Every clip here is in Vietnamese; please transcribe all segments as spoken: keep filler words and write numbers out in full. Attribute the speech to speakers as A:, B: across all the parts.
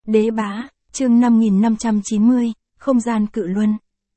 A: Đế bá, chương năm nghìn năm trăm chín mươi, không gian cự luân.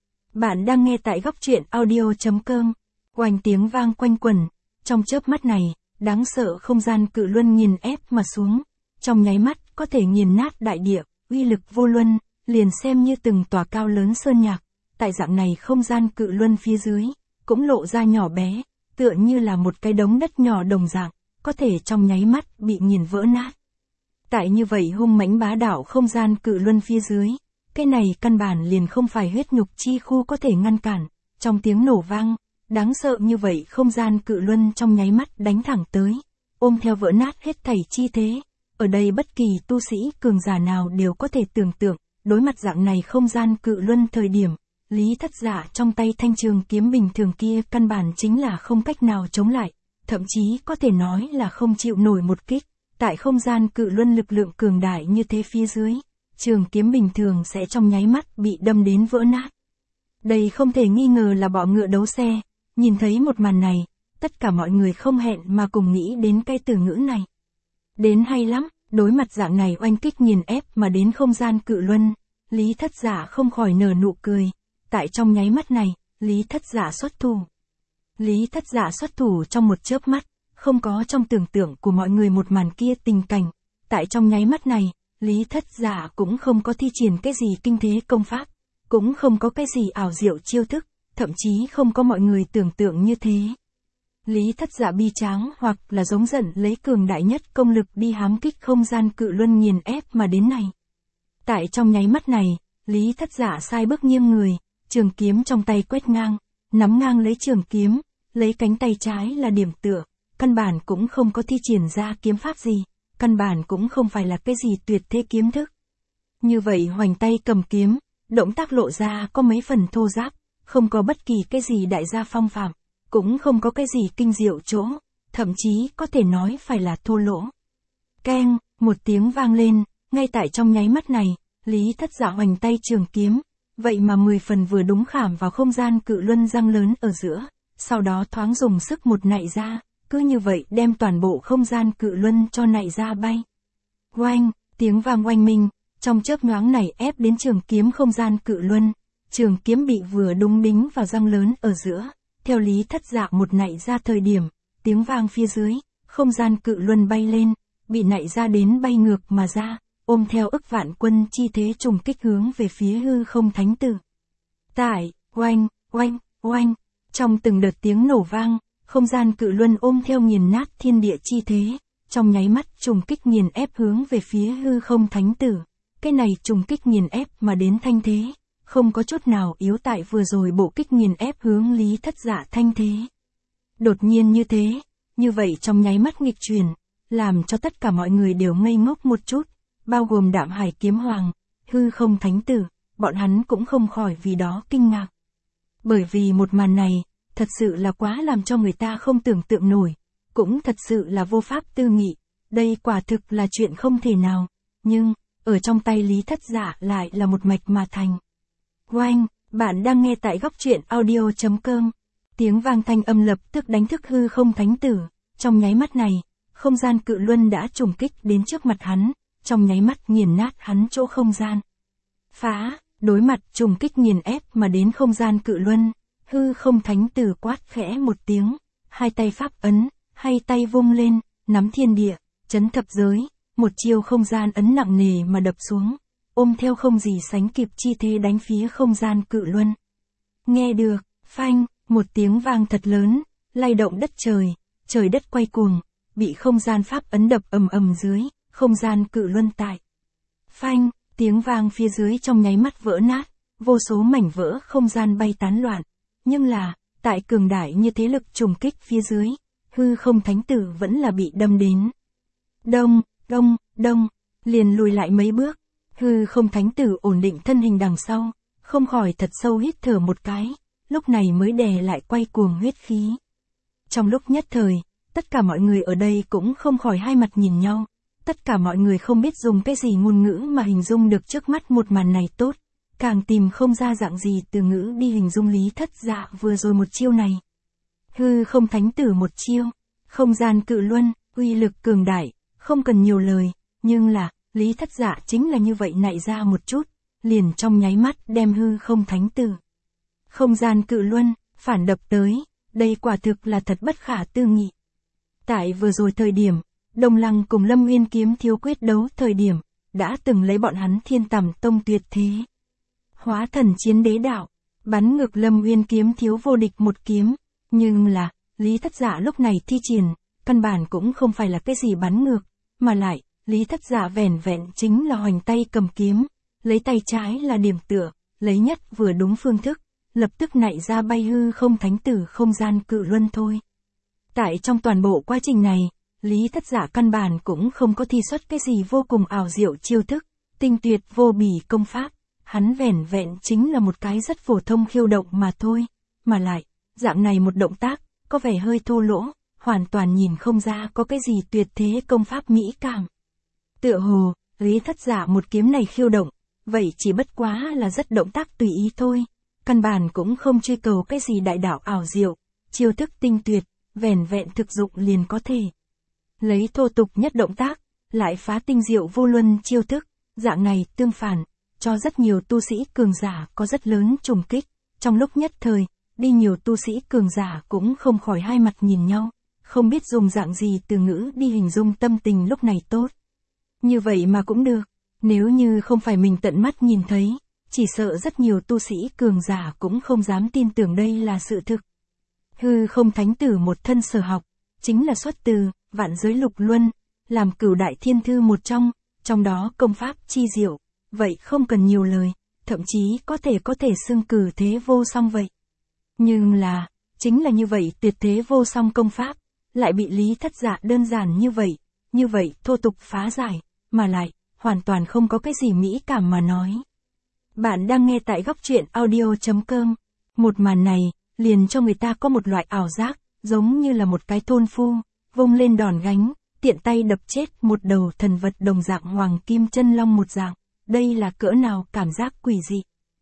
A: Bạn đang nghe tại góc truyện audio chấm com. Oanh tiếng vang quanh quẩn. Trong chớp mắt này, đáng sợ không gian cự luân nghiền ép mà xuống. Trong nháy mắt, có thể nghiền nát đại địa, uy lực vô luân, liền xem như từng tòa cao lớn sơn nhạc. Tại dạng này không gian cự luân phía dưới, cũng lộ ra nhỏ bé, tựa như là một cái đống đất nhỏ đồng dạng, có thể trong nháy mắt bị nghiền vỡ nát. Tại như vậy hung mãnh bá đạo không gian cự luân phía dưới, cái này căn bản liền không phải huyết nhục chi khu có thể ngăn cản. Trong tiếng nổ vang, đáng sợ như vậy không gian cự luân trong nháy mắt đánh thẳng tới, ôm theo vỡ nát hết thảy chi thế. Ở đây bất kỳ tu sĩ cường giả nào đều có thể tưởng tượng, đối mặt dạng này không gian cự luân thời điểm, Lý Thất Dạ trong tay thanh trường kiếm bình thường kia căn bản chính là không cách nào chống lại, thậm chí có thể nói là không chịu nổi một kích. Tại không gian cự luân lực lượng cường đại như thế phía dưới, trường kiếm bình thường sẽ trong nháy mắt bị đâm đến vỡ nát. Đây không thể nghi ngờ là bọ ngựa đấu xe. Nhìn thấy một màn này, tất cả mọi người không hẹn mà cùng nghĩ đến cái từ ngữ này. Đến hay lắm, đối mặt dạng này oanh kích nghiền ép mà đến không gian cự luân, Lý Thất Dạ không khỏi nở nụ cười. Tại trong nháy mắt này, Lý Thất Dạ xuất thủ. Lý Thất Dạ xuất thủ trong một chớp mắt, không có trong tưởng tượng của mọi người một màn kia tình cảnh. Tại trong nháy mắt này, Lý Thất Dạ cũng không có thi triển cái gì kinh thế công pháp, cũng không có cái gì ảo diệu chiêu thức, thậm chí không có mọi người tưởng tượng như thế. Lý Thất Dạ bi tráng hoặc là giống giận lấy cường đại nhất công lực đi hám kích không gian cự luân nghiền ép mà đến này. Tại trong nháy mắt này, Lý Thất Dạ sai bước nghiêng người, trường kiếm trong tay quét ngang, nắm ngang lấy trường kiếm, lấy cánh tay trái là điểm tựa. Căn bản cũng không có thi triển ra kiếm pháp gì, căn bản cũng không phải là cái gì tuyệt thế kiếm thức. Như vậy hoành tay cầm kiếm, động tác lộ ra có mấy phần thô ráp, không có bất kỳ cái gì đại gia phong phạm, cũng không có cái gì kinh diệu chỗ, thậm chí có thể nói phải là thô lỗ. Keng, một tiếng vang lên, ngay tại trong nháy mắt này, Lý Thất Dạ hoành tay trường kiếm, vậy mà mười phần vừa đúng khảm vào không gian cự luân răng lớn ở giữa, sau đó thoáng dùng sức một nạy ra. Cứ như vậy đem toàn bộ không gian cự luân cho nạy ra bay. Oanh, tiếng vang oanh minh, trong chớp nhoáng này ép đến trường kiếm không gian cự luân, trường kiếm bị vừa đúng đính vào răng lớn ở giữa, theo Lý Thất Dạ một nạy ra thời điểm, tiếng vang phía dưới, không gian cự luân bay lên, bị nạy ra đến bay ngược mà ra, ôm theo ức vạn quân chi thế trùng kích hướng về phía hư không thánh tử. Tại, oanh, oanh, oanh, trong từng đợt tiếng nổ vang, không gian cự luân ôm theo nghiền nát thiên địa chi thế, trong nháy mắt trùng kích nghiền ép hướng về phía hư không thánh tử. Cái này trùng kích nghiền ép mà đến thanh thế, không có chút nào yếu tại vừa rồi bộ kích nghiền ép hướng Lý Thất Dạ thanh thế. Đột nhiên như thế, như vậy trong nháy mắt nghịch chuyển, làm cho tất cả mọi người đều ngây ngốc một chút, bao gồm Đạm Hải Kiếm Hoàng, hư không thánh tử, bọn hắn cũng không khỏi vì đó kinh ngạc. Bởi vì một màn này, thật sự là quá làm cho người ta không tưởng tượng nổi, cũng thật sự là vô pháp tư nghị, đây quả thực là chuyện không thể nào, nhưng, ở trong tay Lý Thất Dạ lại là một mạch mà thành. Oanh, bạn đang nghe tại góc truyện audio chấm com, tiếng vang thanh âm lập tức đánh thức hư không thánh tử, trong nháy mắt này, không gian cự luân đã trùng kích đến trước mặt hắn, trong nháy mắt nghiền nát hắn chỗ không gian. Phá, đối mặt trùng kích nghiền ép mà đến không gian cự luân. Hư không thánh tử quát khẽ một tiếng, hai tay pháp ấn, hai tay vung lên, nắm thiên địa, chấn thập giới, một chiêu không gian ấn nặng nề mà đập xuống, ôm theo không gì sánh kịp chi thế đánh phía không gian cự luân. Nghe được, phanh, một tiếng vang thật lớn, lay động đất trời, trời đất quay cuồng, bị không gian pháp ấn đập ầm ầm dưới, không gian cự luân tại. Phanh, tiếng vang phía dưới trong nháy mắt vỡ nát, vô số mảnh vỡ không gian bay tán loạn. Nhưng là, tại cường đại như thế lực trùng kích phía dưới, hư không thánh tử vẫn là bị đâm đến. Đông, đông, đông, liền lùi lại mấy bước, hư không thánh tử ổn định thân hình đằng sau, không khỏi thật sâu hít thở một cái, lúc này mới đè lại quay cuồng huyết khí. Trong lúc nhất thời, tất cả mọi người ở đây cũng không khỏi hai mặt nhìn nhau, tất cả mọi người không biết dùng cái gì ngôn ngữ mà hình dung được trước mắt một màn này tốt. Càng tìm không ra dạng gì từ ngữ đi hình dung Lý Thất Dạ vừa rồi một chiêu này. Hư không thánh tử một chiêu, không gian cự luân, uy lực cường đại, không cần nhiều lời, nhưng là, Lý Thất Dạ chính là như vậy nại ra một chút, liền trong nháy mắt đem hư không thánh tử. Không gian cự luân, phản đập tới, đây quả thực là thật bất khả tư nghị. Tại vừa rồi thời điểm, Đông Lăng cùng Lâm Nguyên kiếm thiếu quyết đấu thời điểm, đã từng lấy bọn hắn Thiên Tầm Tông tuyệt thế. Hóa thần chiến đế đạo, bắn ngược Lâm Nguyên kiếm thiếu vô địch một kiếm, nhưng là, Lý Thất Dạ lúc này thi triển, căn bản cũng không phải là cái gì bắn ngược, mà lại, Lý Thất Dạ vẻn vẹn chính là hoành tay cầm kiếm, lấy tay trái là điểm tựa, lấy nhất vừa đúng phương thức, lập tức nại ra bay hư không thánh tử không gian cự luân thôi. Tại trong toàn bộ quá trình này, Lý Thất Dạ căn bản cũng không có thi xuất cái gì vô cùng ảo diệu chiêu thức, tinh tuyệt vô bỉ công pháp, hắn vẻn vẹn chính là một cái rất phổ thông khiêu động mà thôi, mà lại, dạng này một động tác, có vẻ hơi thô lỗ, hoàn toàn nhìn không ra có cái gì tuyệt thế công pháp mỹ cảm. Tựa hồ, Lý Thất Dạ một kiếm này khiêu động, vậy chỉ bất quá là rất động tác tùy ý thôi, căn bản cũng không truy cầu cái gì đại đạo ảo diệu, chiêu thức tinh tuyệt, vẻn vẹn thực dụng liền có thể. Lấy thô tục nhất động tác, lại phá tinh diệu vô luân chiêu thức, dạng này tương phản, cho rất nhiều tu sĩ cường giả có rất lớn trùng kích, trong lúc nhất thời, đi nhiều tu sĩ cường giả cũng không khỏi hai mặt nhìn nhau, không biết dùng dạng gì từ ngữ đi hình dung tâm tình lúc này tốt. Như vậy mà cũng được, nếu như không phải mình tận mắt nhìn thấy, chỉ sợ rất nhiều tu sĩ cường giả cũng không dám tin tưởng đây là sự thực. Hư không thánh tử một thân sở học, chính là xuất từ vạn giới lục luân, làm cửu đại thiên thư một trong, trong đó công pháp chi diệu, vậy không cần nhiều lời, thậm chí có thể có thể xưng cử thế vô song vậy. Nhưng là, chính là như vậy tuyệt thế vô song công pháp, lại bị Lý Thất Dạ đơn giản như vậy, như vậy thô tục phá giải, mà lại, hoàn toàn không có cái gì mỹ cảm mà nói. Bạn đang nghe tại góc truyện audio chấm com, một màn này, liền cho người ta có một loại ảo giác, giống như là một cái thôn phu, vung lên đòn gánh, tiện tay đập chết một đầu thần vật đồng dạng hoàng kim chân long một dạng, đây là cỡ nào cảm giác quỷ dị.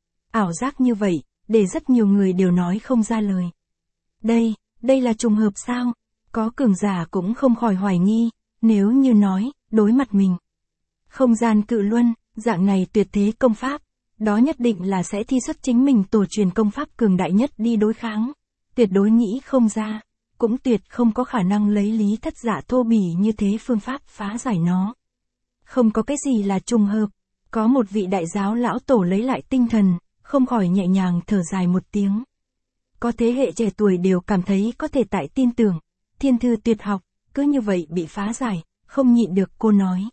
A: Ảo giác như vậy, để rất nhiều người đều nói không ra lời. Đây, đây là trùng hợp sao? Có cường giả cũng không khỏi hoài nghi, nếu như nói, đối mặt mình. Không gian cự luân, dạng này tuyệt thế công pháp, đó nhất định là sẽ thi xuất chính mình tổ truyền công pháp cường đại nhất đi đối kháng. Tuyệt đối nghĩ không ra, cũng tuyệt không có khả năng lấy Lý Thất Dạ thô bỉ như thế phương pháp phá giải nó. Không có cái gì là trùng hợp, có một vị đại giáo lão tổ lấy lại tinh thần, không khỏi nhẹ nhàng thở dài một tiếng. Có thế hệ trẻ tuổi đều cảm thấy có thể tại tin tưởng, thiên thư tuyệt học, cứ như vậy bị phá giải, không nhịn được cô nói.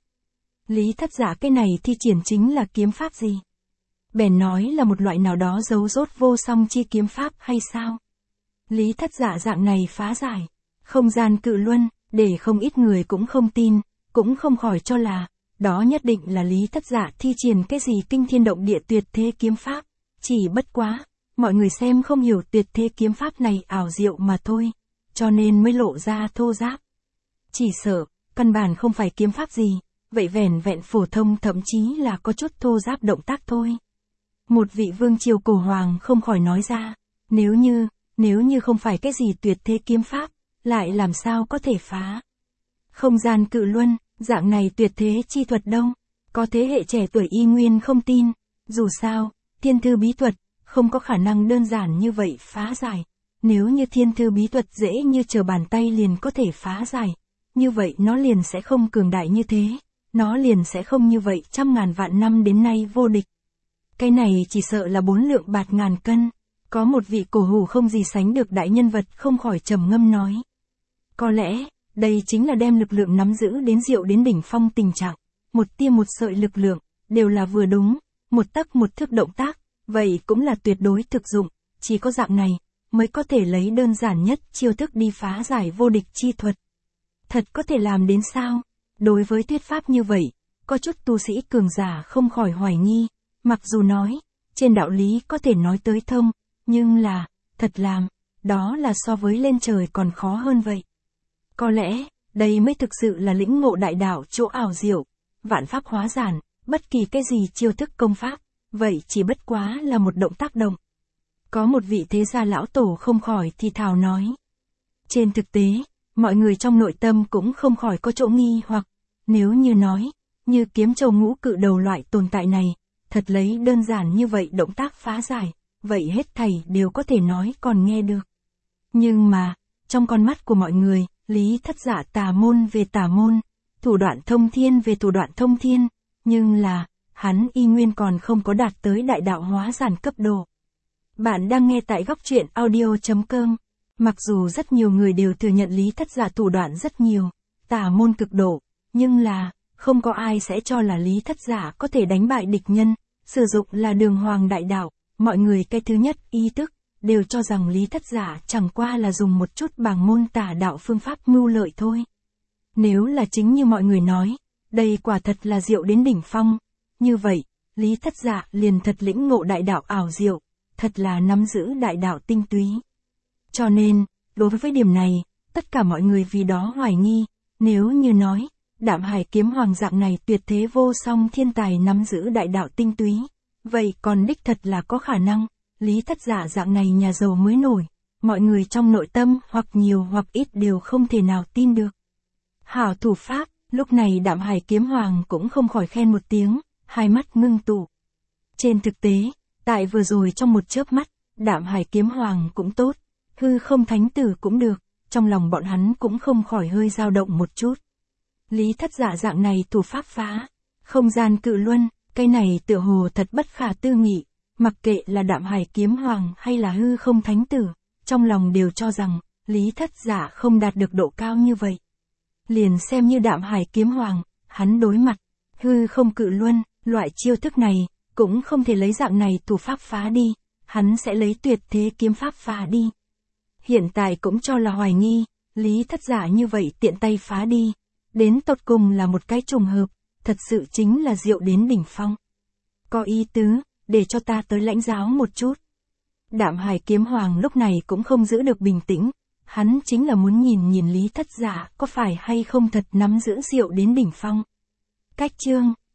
A: Lý Thất Dạ cái này thi triển chính là kiếm pháp gì? Bèn nói là một loại nào đó giấu rốt vô song chi kiếm pháp hay sao? Lý Thất Dạ dạng này phá giải, không gian cự luân, để không ít người cũng không tin, cũng không khỏi cho là, đó nhất định là Lý Thất Dạ thi triển cái gì kinh thiên động địa tuyệt thế kiếm pháp, chỉ bất quá, mọi người xem không hiểu tuyệt thế kiếm pháp này ảo diệu mà thôi, cho nên mới lộ ra thô giáp. Chỉ sợ, căn bản không phải kiếm pháp gì, vậy vẻn vẹn phổ thông thậm chí là có chút thô giáp động tác thôi. Một vị vương triều cổ hoàng không khỏi nói ra, nếu như, nếu như không phải cái gì tuyệt thế kiếm pháp, lại làm sao có thể phá. Không gian cự luân, dạng này tuyệt thế chi thuật đâu, có thế hệ trẻ tuổi y nguyên không tin, dù sao, thiên thư bí thuật, không có khả năng đơn giản như vậy phá giải. Nếu như thiên thư bí thuật dễ như trở bàn tay liền có thể phá giải, như vậy nó liền sẽ không cường đại như thế, nó liền sẽ không như vậy trăm ngàn vạn năm đến nay vô địch. Cái này chỉ sợ là bốn lượng bạt ngàn cân. Có một vị cổ hủ không gì sánh được đại nhân vật không khỏi trầm ngâm nói. Có lẽ, đây chính là đem lực lượng nắm giữ đến diệu đến đỉnh phong tình trạng, một tia một sợi lực lượng, đều là vừa đúng, một tấc một thước động tác, vậy cũng là tuyệt đối thực dụng, chỉ có dạng này, mới có thể lấy đơn giản nhất chiêu thức đi phá giải vô địch chi thuật. Thật có thể làm đến sao? Đối với thuyết pháp như vậy, có chút tu sĩ cường giả không khỏi hoài nghi, mặc dù nói, trên đạo lý có thể nói tới thông, nhưng là, thật làm, đó là so với lên trời còn khó hơn vậy. Có lẽ, đây mới thực sự là lĩnh ngộ đại đạo chỗ ảo diệu, vạn pháp hóa giản, bất kỳ cái gì chiêu thức công pháp, vậy chỉ bất quá là một động tác động. Có một vị thế gia lão tổ không khỏi thì thào nói. Trên thực tế, mọi người trong nội tâm cũng không khỏi có chỗ nghi hoặc, nếu như nói, như kiếm châu ngũ cự đầu loại tồn tại này, thật lấy đơn giản như vậy động tác phá giải, vậy hết thảy đều có thể nói còn nghe được. Nhưng mà, trong con mắt của mọi người, Lý Thất Giả tà môn về tà môn, thủ đoạn thông thiên về thủ đoạn thông thiên, nhưng là, hắn y nguyên còn không có đạt tới đại đạo hóa giản cấp độ. Bạn đang nghe tại góc truyện audio chấm com. Mặc dù rất nhiều người đều thừa nhận Lý Thất Giả thủ đoạn rất nhiều, tà môn cực độ, nhưng là, không có ai sẽ cho là Lý Thất Giả có thể đánh bại địch nhân, sử dụng là đường hoàng đại đạo, mọi người cái thứ nhất ý thức, đều cho rằng Lý Thất Giả chẳng qua là dùng một chút bảng môn tà đạo phương pháp mưu lợi thôi. Nếu là chính như mọi người nói, đây quả thật là diệu đến đỉnh phong, như vậy, Lý Thất Giả liền thật lĩnh ngộ đại đạo ảo diệu, thật là nắm giữ đại đạo tinh túy. Cho nên, đối với điểm này, tất cả mọi người vì đó hoài nghi, nếu như nói, Đạm Hải Kiếm Hoàng dạng này tuyệt thế vô song thiên tài nắm giữ đại đạo tinh túy, vậy còn đích thật là có khả năng, Lý Thất Giả dạng này nhà giàu mới nổi, mọi người trong nội tâm hoặc nhiều hoặc ít đều không thể nào tin được. Hảo thủ pháp, lúc này Đạm Hải Kiếm Hoàng cũng không khỏi khen một tiếng, hai mắt ngưng tụ. Trên thực tế, tại vừa rồi trong một chớp mắt, Đạm Hải Kiếm Hoàng cũng tốt, hư không thánh tử cũng được, trong lòng bọn hắn cũng không khỏi hơi dao động một chút. Lý Thất Giả dạng này thủ pháp phá, không gian cự luân, cái này tựa hồ thật bất khả tư nghị, mặc kệ là Đạm Hải Kiếm Hoàng hay là hư không thánh tử, trong lòng đều cho rằng, Lý Thất Giả không đạt được độ cao như vậy. Liền xem như Đạm Hải Kiếm Hoàng, hắn đối mặt, hư không cự luân, loại chiêu thức này, cũng không thể lấy dạng này thủ pháp phá đi, hắn sẽ lấy tuyệt thế kiếm pháp phá đi. Hiện tại cũng cho là hoài nghi, Lý Thất Giả như vậy tiện tay phá đi, đến tột cùng là một cái trùng hợp, thật sự chính là diệu đến đỉnh phong. Có ý tứ, để cho ta tới lãnh giáo một chút. Đạm Hải Kiếm Hoàng lúc này cũng không giữ được bình tĩnh, hắn chính là muốn nhìn nhìn Lý Thất Giả có phải hay không thật nắm giữ diệu đến đỉnh phong. Cách chương